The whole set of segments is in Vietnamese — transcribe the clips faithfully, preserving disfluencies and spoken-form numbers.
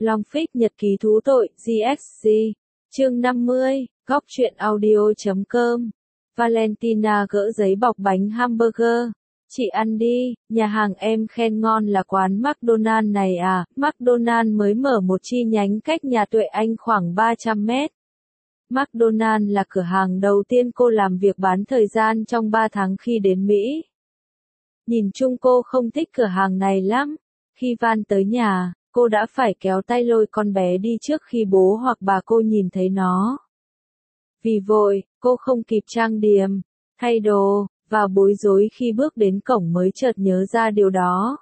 Long Phích nhật ký thú tội, giê ét giê. Chương năm mươi, góc truyện audio chấm com. Valentina gỡ giấy bọc bánh hamburger. Chị ăn đi, nhà hàng em khen ngon là quán McDonald này à, McDonald mới mở một chi nhánh cách nhà Tuệ Anh khoảng ba trăm mét. McDonald là cửa hàng đầu tiên cô làm việc bán thời gian trong ba tháng khi đến Mỹ. Nhìn chung cô không thích cửa hàng này lắm. Khi Van tới nhà, cô đã phải kéo tay lôi con bé đi trước khi bố hoặc bà cô nhìn thấy nó. Vì vội, cô không kịp trang điểm, thay đồ, và bối rối khi bước đến cổng mới chợt nhớ ra điều đó.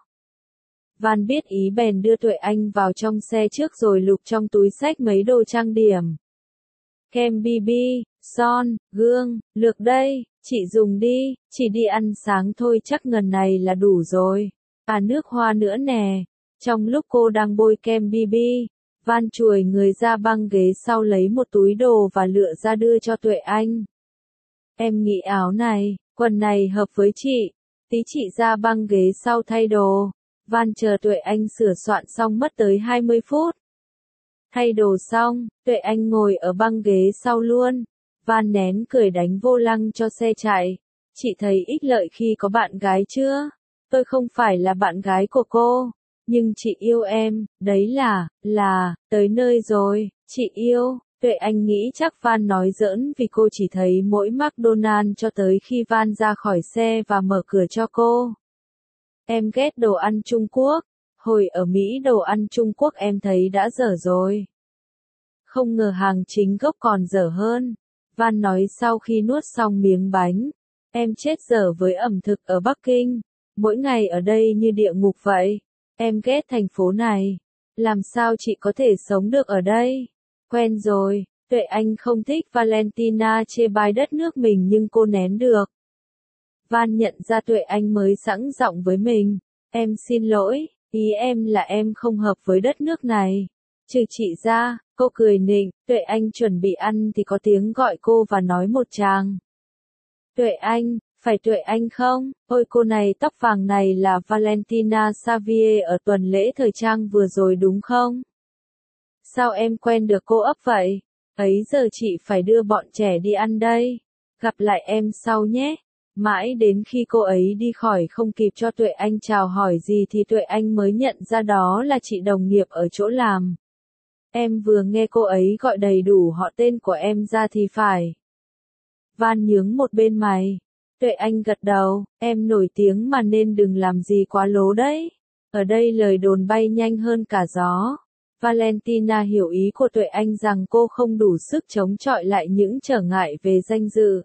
Van biết ý bèn đưa Tuệ Anh vào trong xe trước rồi lục trong túi xách mấy đồ trang điểm. Kem bê bê, son, gương, lược đây, chị dùng đi, chỉ đi ăn sáng thôi chắc ngần này là đủ rồi. À nước hoa nữa nè. Trong lúc cô đang bôi kem bê bê, Van chuồi người ra băng ghế sau lấy một túi đồ và lựa ra đưa cho Tuệ Anh. Em nghĩ áo này, quần này hợp với chị. Tí chị ra băng ghế sau thay đồ. Van chờ Tuệ Anh sửa soạn xong mất tới hai mươi phút. Thay đồ xong, Tuệ Anh ngồi ở băng ghế sau luôn. Van nén cười đánh vô lăng cho xe chạy. Chị thấy ích lợi khi có bạn gái chưa? Tôi không phải là bạn gái của cô. Nhưng chị yêu em, đấy là, là, tới nơi rồi, chị yêu. Tuệ Anh nghĩ chắc Van nói giỡn vì cô chỉ thấy mỗi McDonald cho tới khi Van ra khỏi xe và mở cửa cho cô. Em ghét đồ ăn Trung Quốc. Hồi ở Mỹ đồ ăn Trung Quốc em thấy đã dở rồi. Không ngờ hàng chính gốc còn dở hơn. Van nói sau khi nuốt xong miếng bánh. Em chết dở với ẩm thực ở Bắc Kinh. Mỗi ngày ở đây như địa ngục vậy. Em ghét thành phố này. Làm sao chị có thể sống được ở đây? Quen rồi. Tuệ Anh không thích Valentina chê bai đất nước mình nhưng cô nén được. Van nhận ra Tuệ Anh mới sẵn giọng với mình. Em xin lỗi, ý em là em không hợp với đất nước này. Trừ chị ra, cô cười nịnh. Tuệ Anh chuẩn bị ăn thì có tiếng gọi cô và nói một tràng. Tuệ Anh, phải Tuệ Anh không? Ôi cô này tóc vàng này là Valentina Xavier ở tuần lễ thời trang vừa rồi đúng không? Sao em quen được cô ấp vậy? Ấy giờ chị phải đưa bọn trẻ đi ăn đây. Gặp lại em sau nhé. Mãi đến khi cô ấy đi khỏi không kịp cho Tuệ Anh chào hỏi gì thì Tuệ Anh mới nhận ra đó là chị đồng nghiệp ở chỗ làm. Em vừa nghe cô ấy gọi đầy đủ họ tên của em ra thì phải. Van nhướng một bên mày. Tuệ Anh gật đầu, em nổi tiếng mà nên đừng làm gì quá lố đấy. Ở đây lời đồn bay nhanh hơn cả gió. Valentina hiểu ý của Tuệ Anh rằng cô không đủ sức chống chọi lại những trở ngại về danh dự.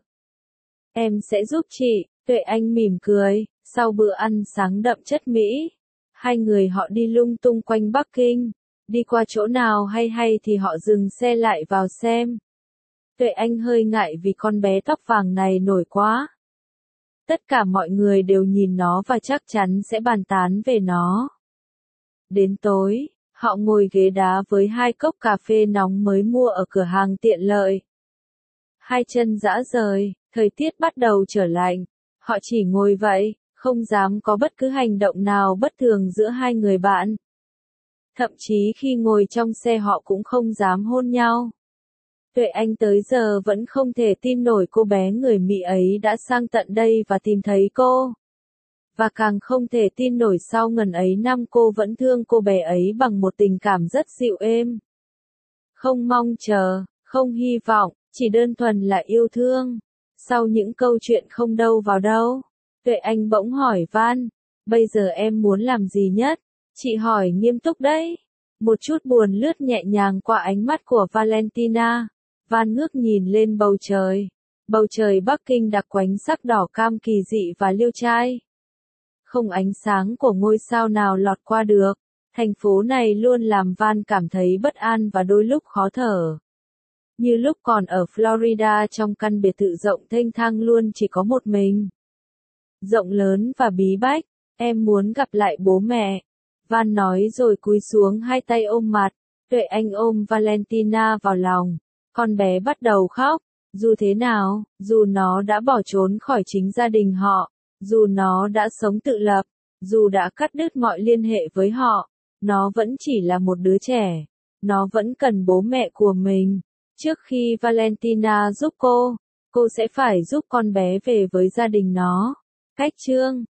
Em sẽ giúp chị, Tuệ Anh mỉm cười, sau bữa ăn sáng đậm chất Mỹ. Hai người họ đi lung tung quanh Bắc Kinh, đi qua chỗ nào hay hay thì họ dừng xe lại vào xem. Tuệ Anh hơi ngại vì con bé tóc vàng này nổi quá. Tất cả mọi người đều nhìn nó và chắc chắn sẽ bàn tán về nó. Đến tối, họ ngồi ghế đá với hai cốc cà phê nóng mới mua ở cửa hàng tiện lợi. Hai chân rã rời, thời tiết bắt đầu trở lạnh. Họ chỉ ngồi vậy, không dám có bất cứ hành động nào bất thường giữa hai người bạn. Thậm chí khi ngồi trong xe họ cũng không dám hôn nhau. Tuệ Anh tới giờ vẫn không thể tin nổi cô bé người Mỹ ấy đã sang tận đây và tìm thấy cô. Và càng không thể tin nổi sau ngần ấy năm cô vẫn thương cô bé ấy bằng một tình cảm rất dịu êm. Không mong chờ, không hy vọng, chỉ đơn thuần là yêu thương. Sau những câu chuyện không đâu vào đâu, Tuệ Anh bỗng hỏi Van, bây giờ em muốn làm gì nhất? Chị hỏi nghiêm túc đấy. Một chút buồn lướt nhẹ nhàng qua ánh mắt của Valentina. Van ngước nhìn lên bầu trời. Bầu trời Bắc Kinh đặc quánh sắc đỏ cam kỳ dị và liêu trai. Không ánh sáng của ngôi sao nào lọt qua được. Thành phố này luôn làm Van cảm thấy bất an và đôi lúc khó thở. Như lúc còn ở Florida trong căn biệt thự rộng thênh thang luôn chỉ có một mình. Rộng lớn và bí bách, em muốn gặp lại bố mẹ. Van nói rồi cúi xuống hai tay ôm mặt. Tuệ Anh ôm Valentina vào lòng. Con bé bắt đầu khóc. Dù thế nào, dù nó đã bỏ trốn khỏi chính gia đình họ, dù nó đã sống tự lập, dù đã cắt đứt mọi liên hệ với họ, Nó vẫn chỉ là một đứa trẻ. Nó vẫn cần bố mẹ của mình. Trước khi Valentina giúp cô, cô sẽ phải giúp con bé về với gia đình nó. Cách chương